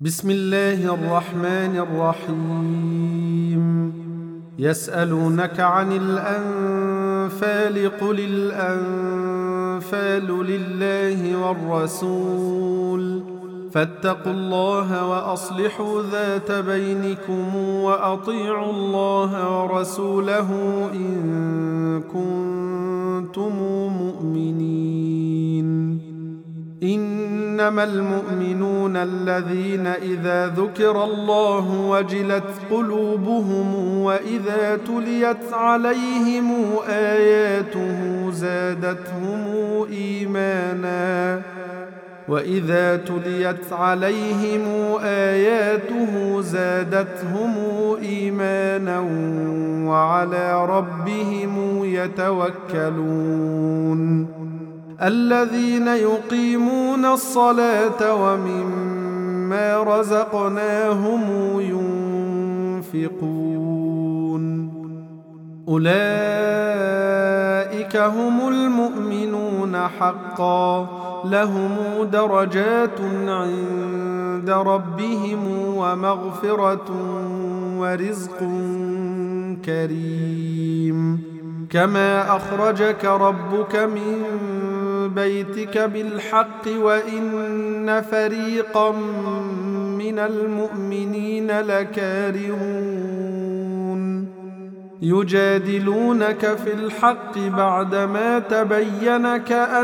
بسم الله الرحمن الرحيم. يسألونك عن الأنفال قل الأنفال لله والرسول فاتقوا الله وأصلحوا ذات بينكم وأطيعوا الله ورسوله إن كنتم مؤمنين. إنما المؤمنون الذين إذا ذكر الله وجلت قلوبهم وإذا تليت عليهم آياته زادتهم إيمانا وعلى ربهم يتوكلون. الذين يقيمون الصلاة ومما رزقناهم ينفقون أولئك هم المؤمنون حقا لهم درجات عند ربهم ومغفرة ورزق كريم. كما أخرجك ربك من بيتك بالحق وإن فريقا من المؤمنين لكارهون يجادلونك في الحق بعدما تبين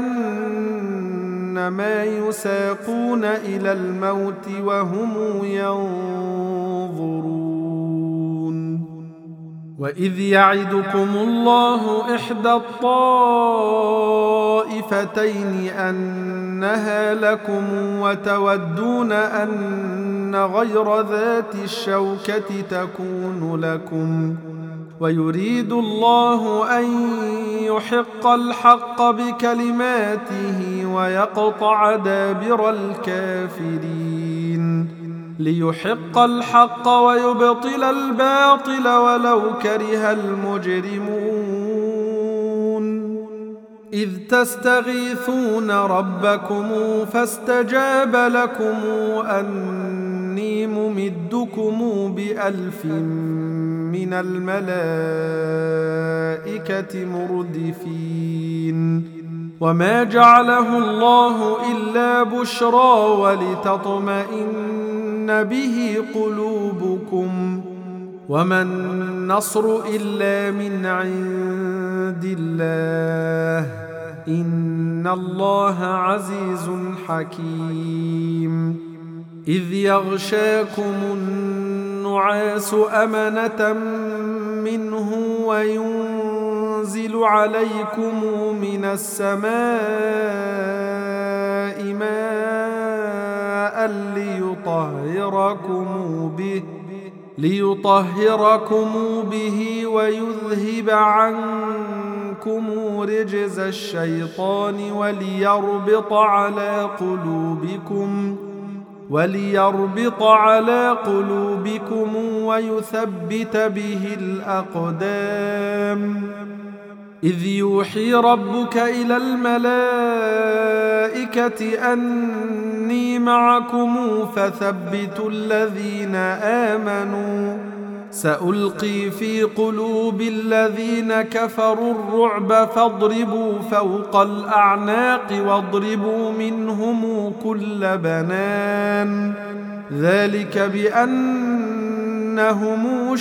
كأنما يساقون إلى الموت وهم ينظرون. وإذ يعدكم الله إحدى الطائفتين أنها لكم وتودون أن غير ذات الشوكة تكون لكم ويريد الله أن يحق الحق بكلماته ويقطع دابر الكافرين ليحق الحق ويبطل الباطل ولو كره المجرمون. إذ تستغيثون ربكم فاستجاب لكم أني ممدكم ب1000 من الملائكة مردفين. وما جعله الله إلا بشرى ولتطمئن به قلوبكم وما النصر إلا من عند الله إن الله عزيز حكيم. إذ يغشاكم النعاس أمنة منه وينزل عليكم من السماء ماء ليطهركم به ويذهب عنكم رجز الشيطان وليربط على قلوبكم ويثبت به الأقدام. إذ يوحي ربك إلى الملائكة أني معكم فثبتوا الذين آمنوا سألقي في قلوب الذين كفروا الرعب فاضربوا فوق الأعناق واضربوا منهم كل بنان ذلك بأنهم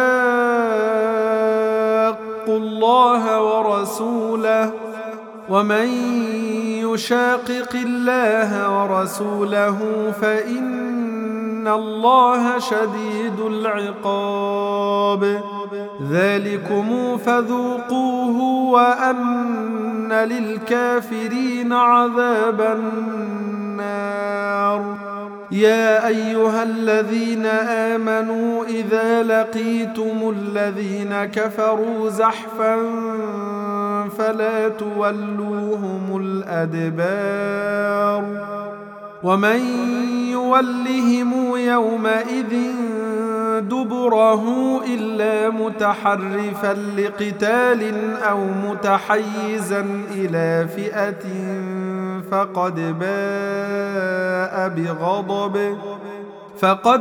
شاقوا الله ورسوله ومن يشاقق الله ورسوله فإن الله شديد العقاب. ذلكم فذوقوه وأن للكافرين عذاب النار. يا أيها الذين آمنوا إذا لقيتم الذين كفروا زحفا فلا تولوهم الأدبار ومن يولهم يومئذ دبره إلا متحرفا لقتال أو متحيزا إلى فئة فقد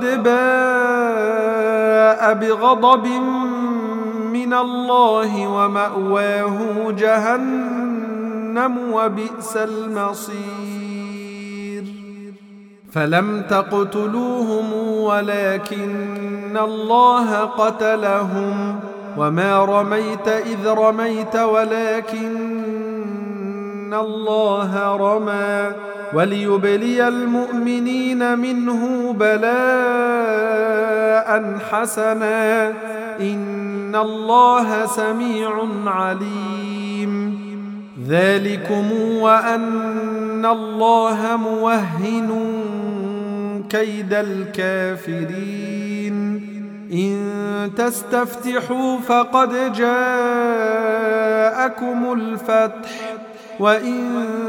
باء بغضب من الله ومأواه جهنم وبئس المصير فلم تقتلوهم ولكن الله قتلهم وما رميت إذ رميت ولكن الله رمى وليبلي المؤمنين منه بلاء حسنا إن الله سميع عليم ذلكم وأن الله موهن كيد الكافرين إن تستفتحوا فقد جاءكم الفتح وإن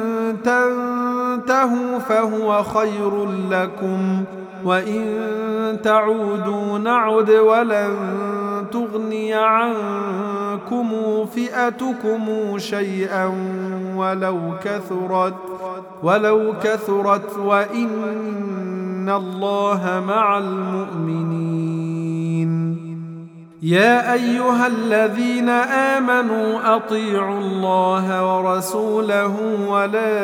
تنتهوا فهو خير لكم وإن تعودوا نعد ولن تغني عنكم فئتكم شيئا ولو كثرت وإن الله مع المؤمنين يا أيها الذين آمنوا أطيعوا الله ورسوله ولا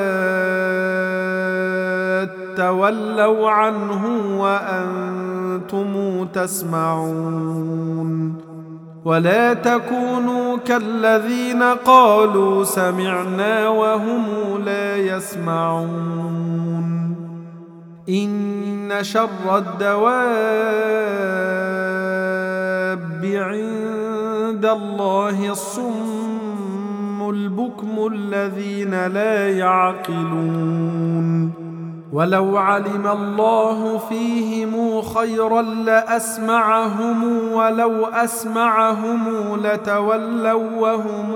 تولوا عنه وأنتم تسمعون ولا تكونوا كالذين قالوا سمعنا وهم لا يسمعون إن شر الدواب عند الله الصم البكم الذين لا يعقلون ولو علم الله فيهم خيرا لأسمعهم ولو أسمعهم لتولوا وهم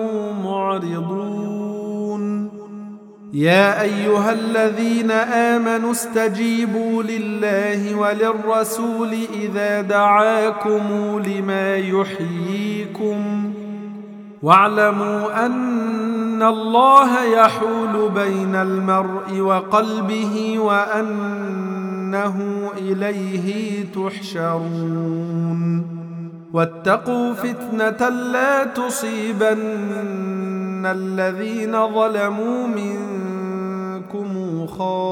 معرضون يا أيها الذين آمنوا استجيبوا لله وللرسول إذا دعاكم لما يحييكم واعلموا أن الله يحول بين المرء وقلبه وأنه إليه تحشرون واتقوا فتنة لا تصيبن الذين ظلموا منكم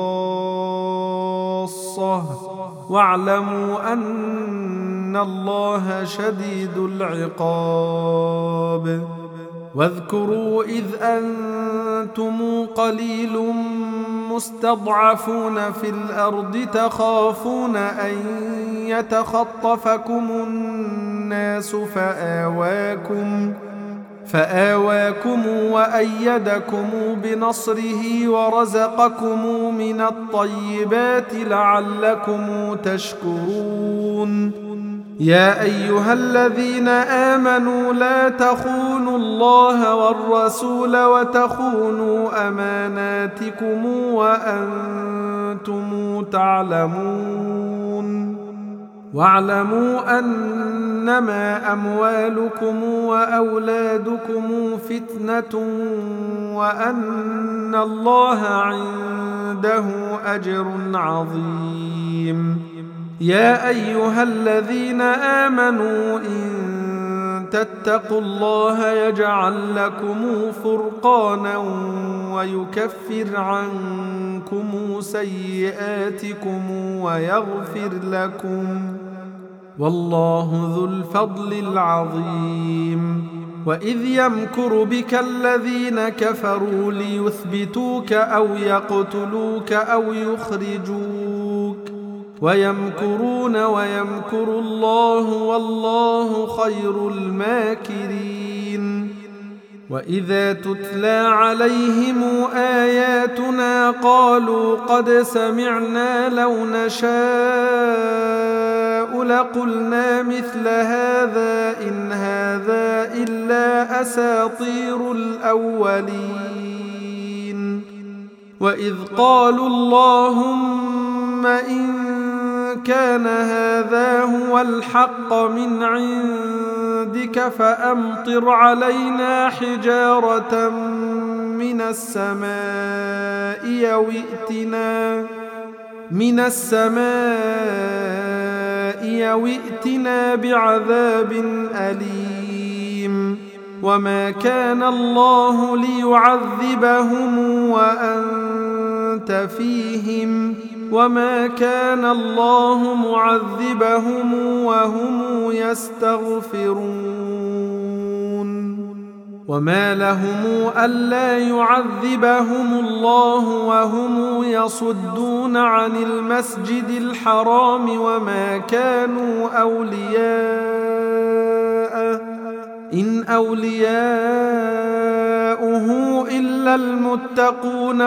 خاصة واعلموا أن الله شديد العقاب واذكروا إذ أنتم قليل مستضعفون في الأرض تخافون أن يتخطفكم الناس فآواكم وأيدكم بنصره ورزقكم من الطيبات لعلكم تشكرون يا أيها الذين آمنوا لا تخونوا الله والرسول وتخونوا أماناتكم وأنتم تعلمون واعلموا أنما أموالكم وأولادكم فتنة وأن الله عنده أجر عظيم يا أيها الذين آمنوا إن تتقوا الله يجعل لكم فرقانا ويكفر عنكم سيئاتكم ويغفر لكم والله ذو الفضل العظيم وإذ يمكر بك الذين كفروا ليثبتوك أو يقتلوك أو يخرجوك ويمكرون ويمكر الله والله خير الماكرين وإذا تتلى عليهم آياتنا قالوا قد سمعنا لو نشاء لقلنا مثل هذا إن هذا إلا أساطير الأولين وإذ قالوا اللهم إن كان هذا هو الحق من عندك فأمطر علينا حجارة من السماء أو ائتنا بعذاب أليم وما كان الله ليعذبهم وأنت فيهم وما كان الله معذبهم وهم يستغفرون وما لهم ألا يعذبهم الله وهم يصدون عن المسجد الحرام وما كانوا أولياءه إن أولياؤه إلا المتقون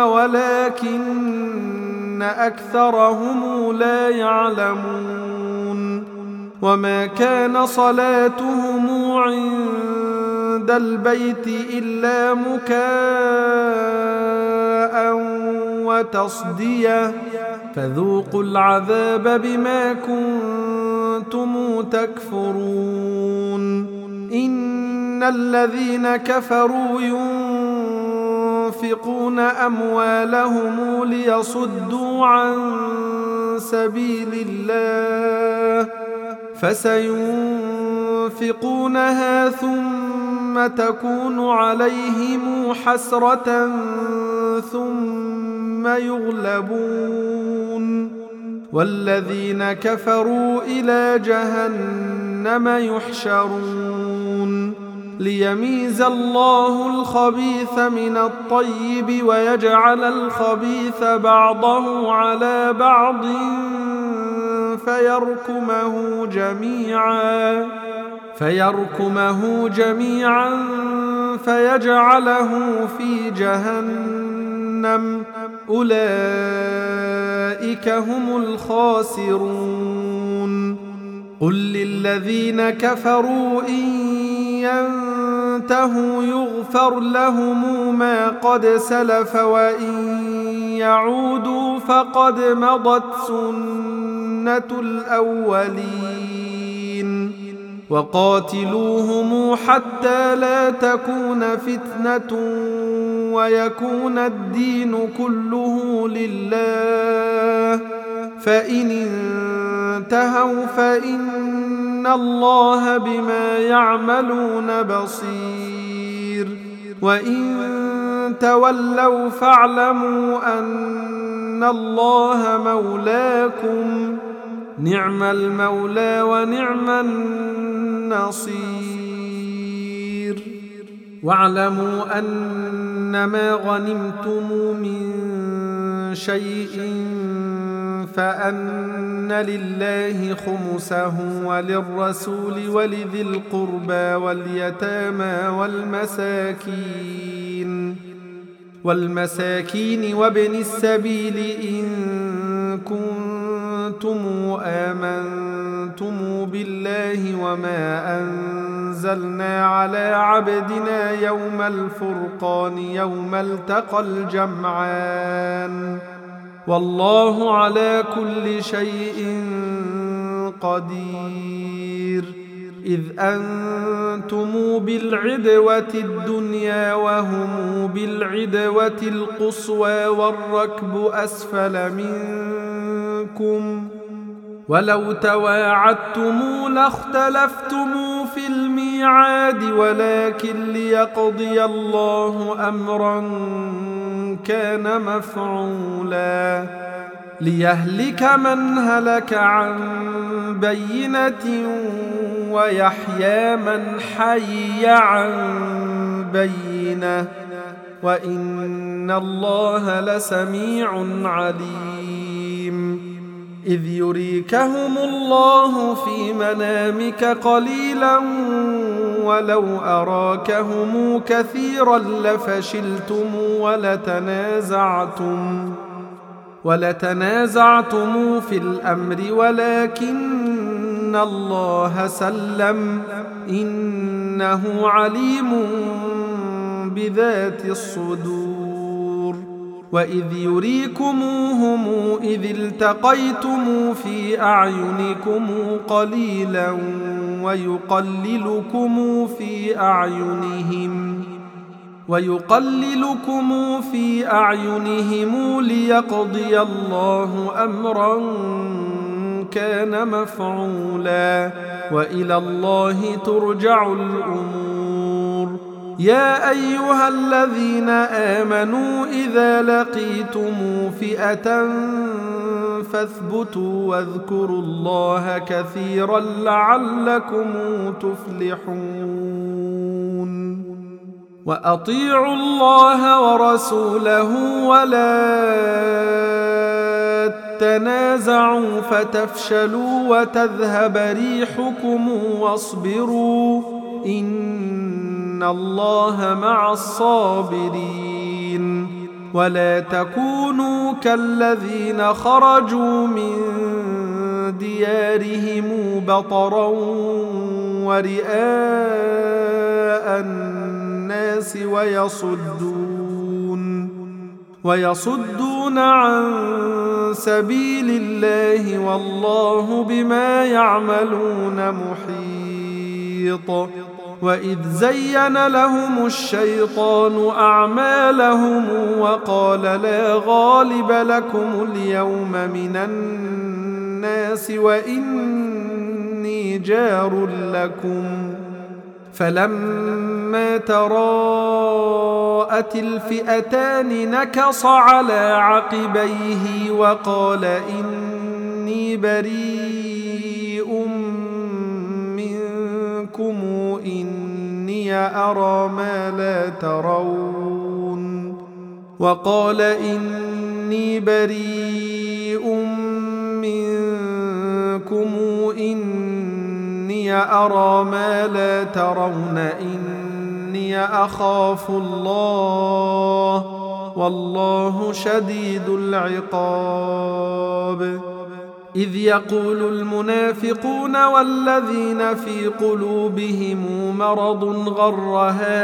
ولكن أكثرهم لا يعلمون وما كان صلاتهم عند البيت إلا مكاء وتصدية فذوقوا العذاب بما كنتم تكفرون إن الذين كفروا ينفقون أموالهم ليصدوا عن سبيل الله فسينفقونها ثم تكون عليهم حسرة ثم يغلبون والذين كفروا إلى جهنم يحشرون ليميز الله الخبيث من الطيب ويجعل الخبيث بعضه على بعض فيركمه جميعا فيجعله في جهنم أولئك هم الخاسرون قل للذين كفروا إن ينتهوا يغفر لهم ما قد سلف وإن يعودوا فقد مضت سنة الأولين وقاتلوهم حتى لا تكون فتنة ويكون الدين كله لله فإن انتهوا فإن الله بما يعملون بصير وإن تولوا فاعلموا أن الله مولاكم نعم المولى ونعم النصير واعلموا أنما غنمتم من شيء فأن لله خمسه وللرسول ولذي القربى واليتامى والمساكين وابن السبيل إن كنتم آمنتم بالله وما أنزلنا على عبدنا يوم الفرقان يوم التقى الجمعان والله على كل شيء قدير إذ أنتم بالعدوة الدنيا وهم بالعدوة القصوى والركب أسفل منكم ولو تواعدتم لاختلفتم في الميعاد ولكن ليقضي الله أمرا كان مفعولا ليهلك من هلك عن بينة ويحيى من حي عن بينة وإن الله لسميع عليم إذ يريكهم الله في منامك قليلا ولو أراكهم كثيرا لفشلتم ولتنازعتم في الأمر ولكن الله سلم إنه عليم بذات الصدور وإذ يريكموهم إذ التقيتم في أعينكم قليلا ويقللكم في أعينهم ليقضي الله أمرا كان مفعولا وإلى الله ترجع الأمور. يا أيها الذين آمنوا إذا لقيتم فئة فاثبتوا واذكروا الله كثيرا لعلكم تفلحون. وأطيعوا الله ورسوله ولا تنازعوا فتفشلوا وتذهب ريحكم واصبروا إن الله مع الصابرين. ولا تكونوا كالذين خرجوا من ديارهم بطرا ورئاء الناس ويصدون عن سبيل الله والله بما يعملون محيط. وإذ زين لهم الشيطان أعمالهم وقال لا غالب لكم اليوم من الناس وإني جار لكم فلما تراءت الفئتان نكص على عقبيه وقال إني بريء منكم إني أرى ما لا ترون إني أخاف الله والله شديد العقاب. إذ يقول المنافقون والذين في قلوبهم مرض غر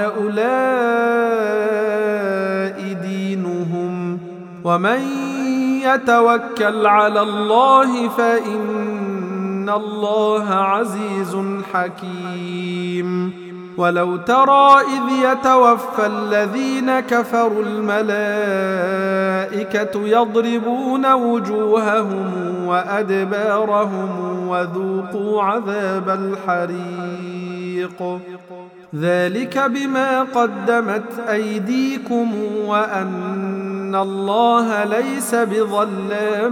هؤلاء دينهم ومن يتوكل على الله فإن الله عزيز حكيم. ولو ترى إذ يتوفى الذين كفروا الملائكة يضربون وجوههم وأدبارهم وذوقوا عذاب الحريق ذلك بما قدمت أيديكم وأن الله ليس بظلام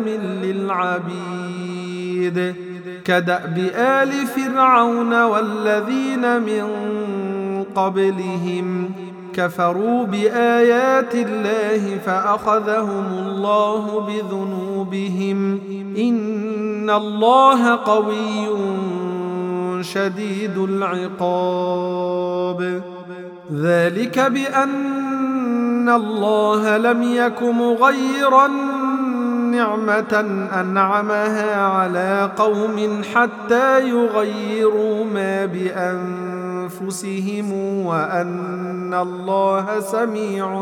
للعبيد. كدأب آل فرعون والذين من قبلهم كفروا بآيات الله فأخذهم الله بذنوبهم إن الله قوي شديد العقاب. ذلك بأن الله لم يك مغيرا نعمة أنعمها على قوم حتى يغيروا ما بأنفسهم وأن الله سميع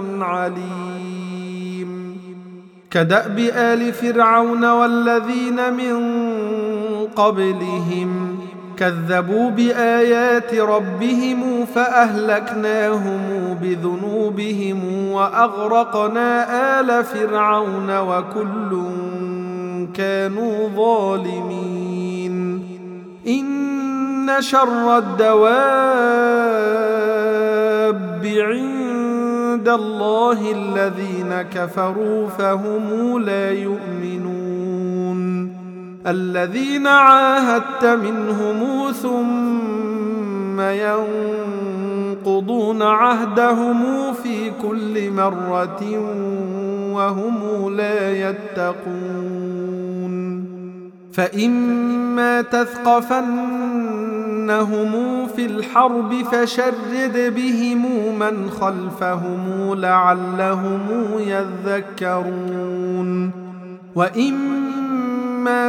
عليم. كدأب آل فرعون والذين من قبلهم كذبوا بآيات ربهم فأهلكناهم بذنوبهم وأغرقنا آل فرعون وكل كانوا ظالمين. إن شر الدواب عند الله الذين كفروا فهم لا يؤمنون. الذين عاهدت منهم ثم ينقضون عهدهم في كل مرة وهم لا يتقون. فإما تثقفنهم في الحرب فشرد بهم من خلفهم لعلهم يذكرون. وإما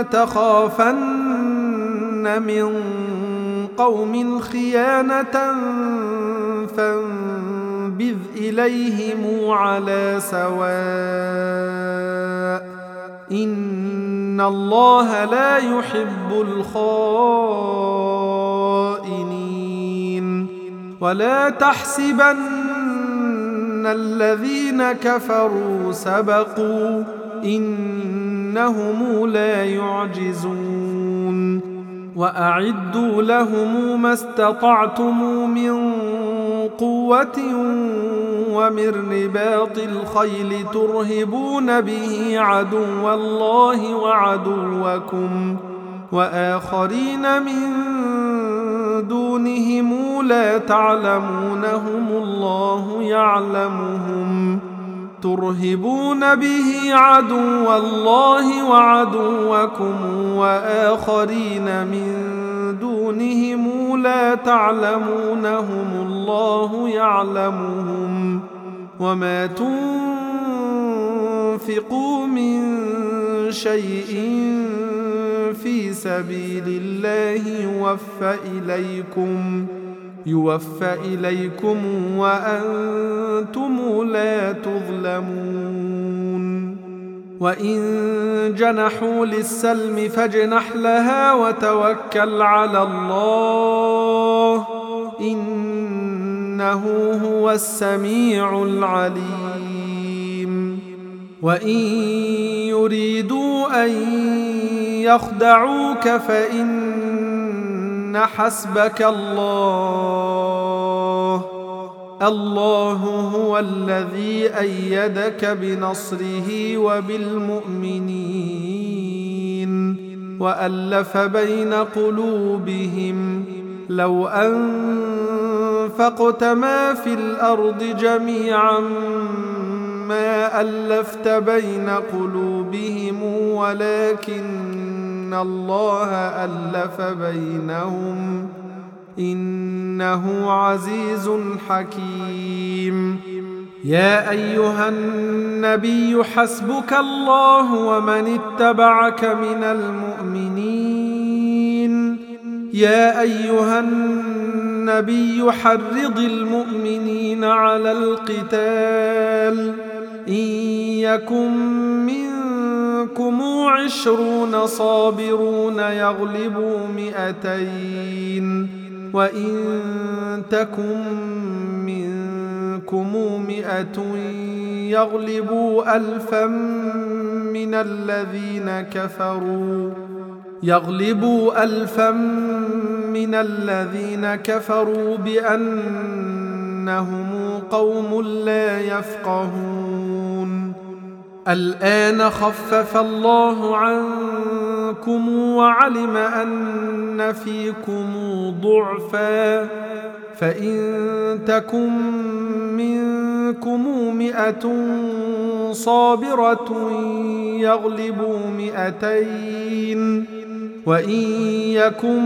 تخافن من قوم خيانة فانبذ إليهم على سواء إن الله لا يحب الخائنين. ولا تحسبن الذين كفروا سبقوا إنهم لا يعجزون. وأعدوا لهم ما استطعتم من قوة ومن رباط الخيل ترهبون به عدو الله وعدوكم وآخرين من دونهم لا تعلمونهم الله يعلمهم ترهبون به عدو الله وعدوكم وآخرين من دونهم لا تعلمونهم الله يعلمهم وما تنفقوا من شيء في سبيل الله يوفى إليكم وأنتم لا تظلمون وإن جنحوا للسلم فاجنح لها وتوكل على الله إنه هو السميع العليم وإن يريدوا أن يخدعوك فإن حسبك الله هو الذي أيدك بنصره وبالمؤمنين وألف بين قلوبهم لو أنفقت ما في الأرض جميعا ما ألفت بين قلوبهم ولكن الله ألف بينهم إنه عزيز حكيم يا أيها النبي حسبك الله ومن اتبعك من المؤمنين يا أيها النبي حرض المؤمنين على القتال إن يكن منكم 20 صابرون يغلبوا 200 وإن تكن منكم 100 يغلبوا 1000 من الذين كفروا بأنهم قوم لا يفقهون الآن خفف الله عنكم وعلم أن فيكم ضعفا فإن تكن منكم 100 صابرة يغلبوا 200 وإن يكن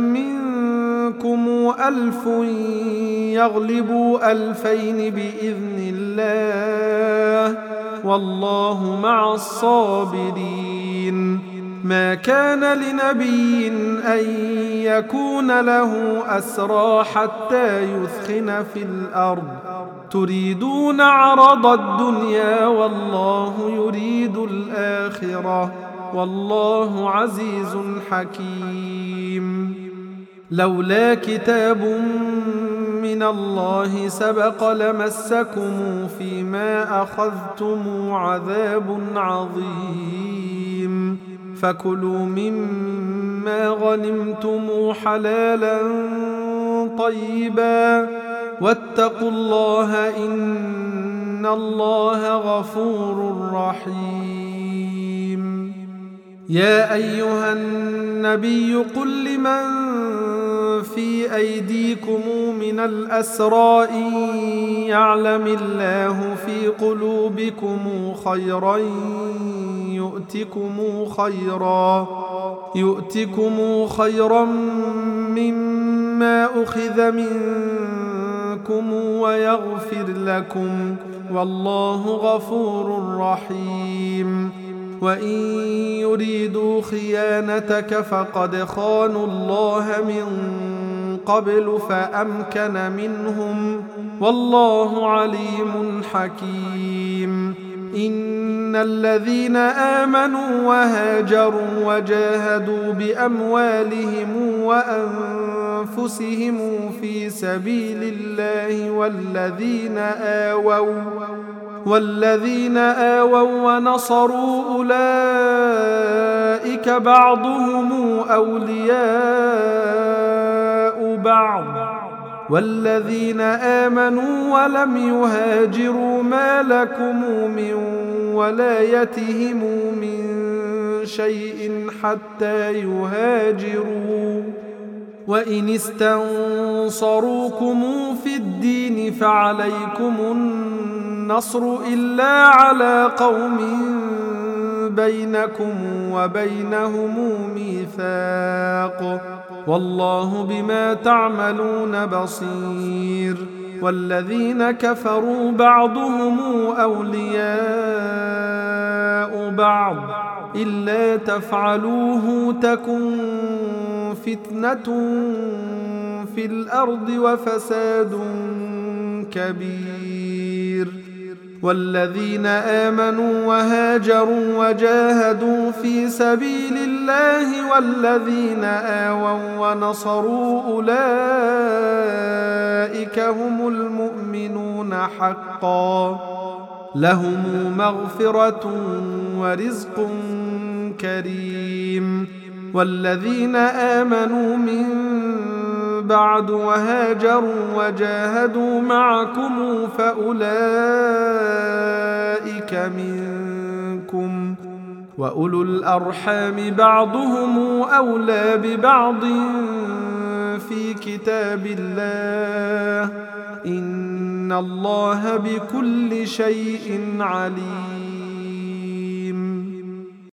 منكم 1000 يغلبوا 2000 بإذن الله والله مع الصابرين ما كان لنبي أن يكون له أسرى حتى يثخن في الأرض تريدون عرض الدنيا والله يريد الآخرة والله عزيز حكيم لولا كتاب من الله سبق لمسكم فيما أخذتم عذاب عظيم فكلوا مما غنمتم حلالا طيبا واتقوا الله إن الله غفور رحيم يا أيها النبي قل لمن في أيديكم من الأسرى إن يعلم الله في قلوبكم خيرا يؤتكم خيرا مما أخذ منكم ويغفر لكم والله غفور رحيم وإن يريدوا خيانتك فقد خانوا الله من قبل فأمكن منهم والله عليم حكيم إن الذين آمنوا وهاجروا وجاهدوا بأموالهم وأنفسهم في سبيل الله والذين آووا ونصروا أولئك بعضهم أولياء بعض والذين آمنوا ولم يهاجروا ما لكم من ولايتهم من شيء حتى يهاجروا وإن استنصروكم في الدين فعليكم النصر إلا على قوم بينكم وبينهم ميثاق والله بما تعملون بصير والذين كفروا بعضهم أولياء بعض إلا تفعلوه تكن فتنة في الأرض وفساد كبير والذين آمنوا وهاجروا وجاهدوا في سبيل الله والذين آووا ونصروا أولئك هم المؤمنون حقا لهم مغفرة ورزق كريم والذين آمنوا من بعد وهاجروا وجاهدوا معكم فأولئك منكم وأولو الأرحام بعضهم أولى ببعض في كتاب الله إن الله بكل شيء عليم.